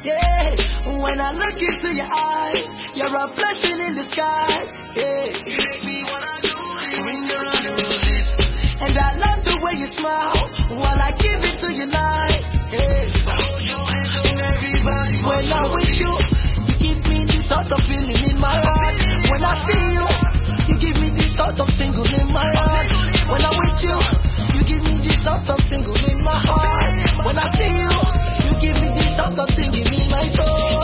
Yeah, when I look into your eyes, you're a blessing in the sky. Yeah, you make me wanna do this. And I love the way you smile while I give it to you night. Yeah, hold your hands on everybody. When I'm with you, you give me this sort of feeling in my heart. When I see you, you give me this sort of tingle in my heart. When I'm with you, you give me this sort of tingle in my heart. When I see you, you give me this sort of tingle in my soul.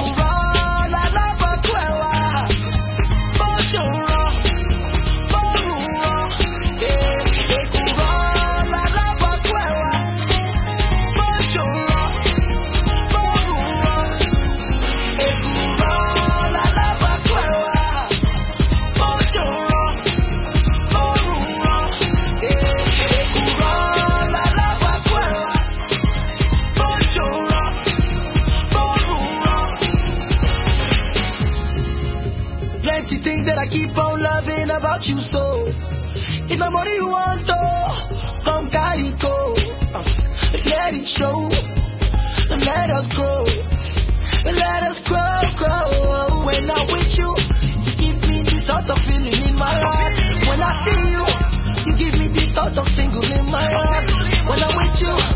Plenty things that I keep on loving about you so. If my money you want to, come carry go. Let it show. Let us grow. Let us grow. When I'm with you, you give me this sort of feeling in my heart. When I see you, you give me this sort of tingle in my heart. When I'm with you,